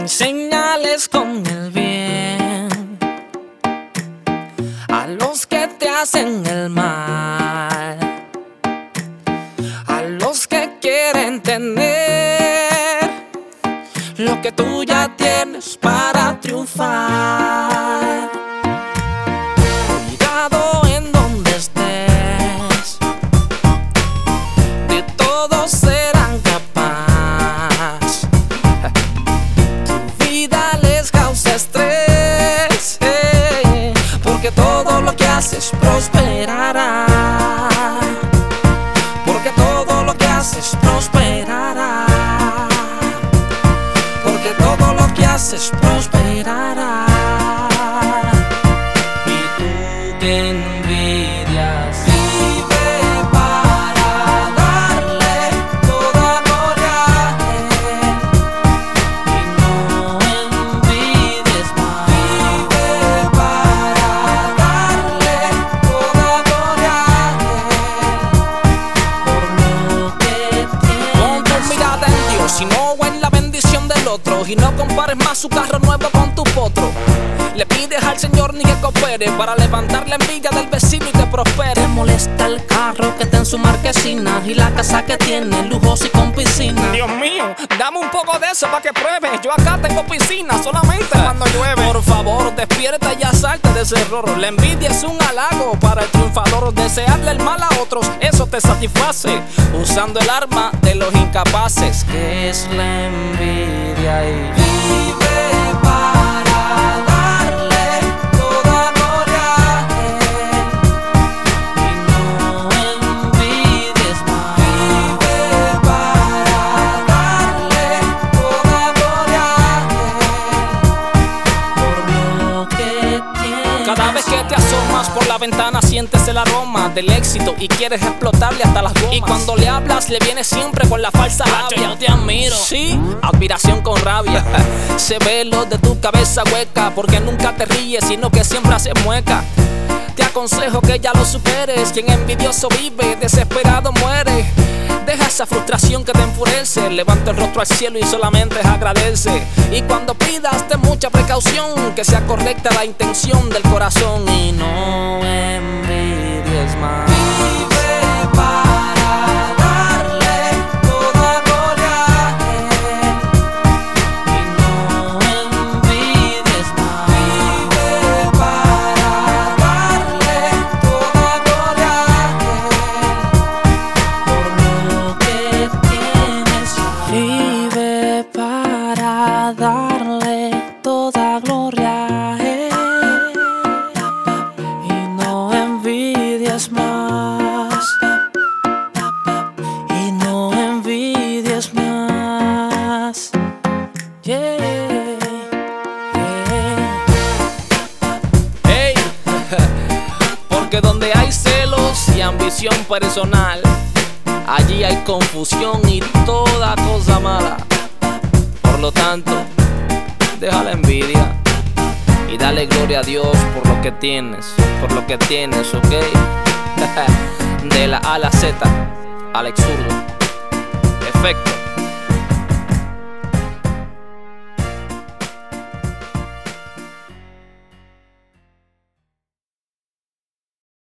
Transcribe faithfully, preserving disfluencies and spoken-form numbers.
Enséñales con el bien a los que te hacen el mal, a los que quieren tener lo que tú ya tienes para triunfar. Cuidado en donde estés, de todos serán capaz. Tu vida les causa estrés, eh, porque todo lo que haces prosperará. Porque todo lo que haces prosperará. Porque todo lo que haces prosperará. Y tú que envidias, vive para darle toda gloria a Él. Y no envidies más. Vive para darle toda gloria a Él por lo que tienes. Pon tu mirada en Dios y no en la bendición del otro, y no compares más su carro nuevo con tu potro. Le pides al Señor ni que coopere para levantar la envidia del vecino y te prospere. Te molesta el carro que está en su marquesina y la casa que tiene lujos y con piscina. Dios mío, dame un poco de eso para que pruebes. Yo acá tengo piscina solamente cuando llueve. Por favor, despierta y ya salte de ese error. La envidia es un halago para el triunfador. Desearle el mal a otros, eso te satisface, usando el arma de los incapaces, que es la envidia. Y vive para darle toda gloria a Él. Y no envidies más. Vive para darle toda gloria a Él por lo que tienes. Cada vez que te asomas por la ventana sientes el aroma del éxito y quieres explotarle hasta las gomas. Y cuando le hablas le vienes siempre con la falsa rabia. Yo te admiro. Sí, admiración con rabia. Se ve lo de tu cabeza hueca, porque nunca te ríes sino que siempre haces mueca. Te aconsejo que ya lo superes. Quien envidioso vive, desesperado muere. Deja esa frustración que te enfurece. Levanta el rostro al cielo y solamente agradece. Y cuando pidas, ten mucha precaución, que sea correcta la intención del corazón. Y no envidies más. Vive para darle toda gloria a Él. Y no envidies más. Vive para darle toda gloria a Él por lo que tienes. Vive para darle toda gloria a Él. Y no envidies más. Y no envidies más. Yeah, yeah. Hey, porque donde hay celos y ambición personal, allí hay confusión y toda cosa mala. Por lo tanto, deja la envidia y dale gloria a Dios por lo que tienes, por lo que tienes, ¿ok? De la A a la Z, Alex Zurdo. Efecto.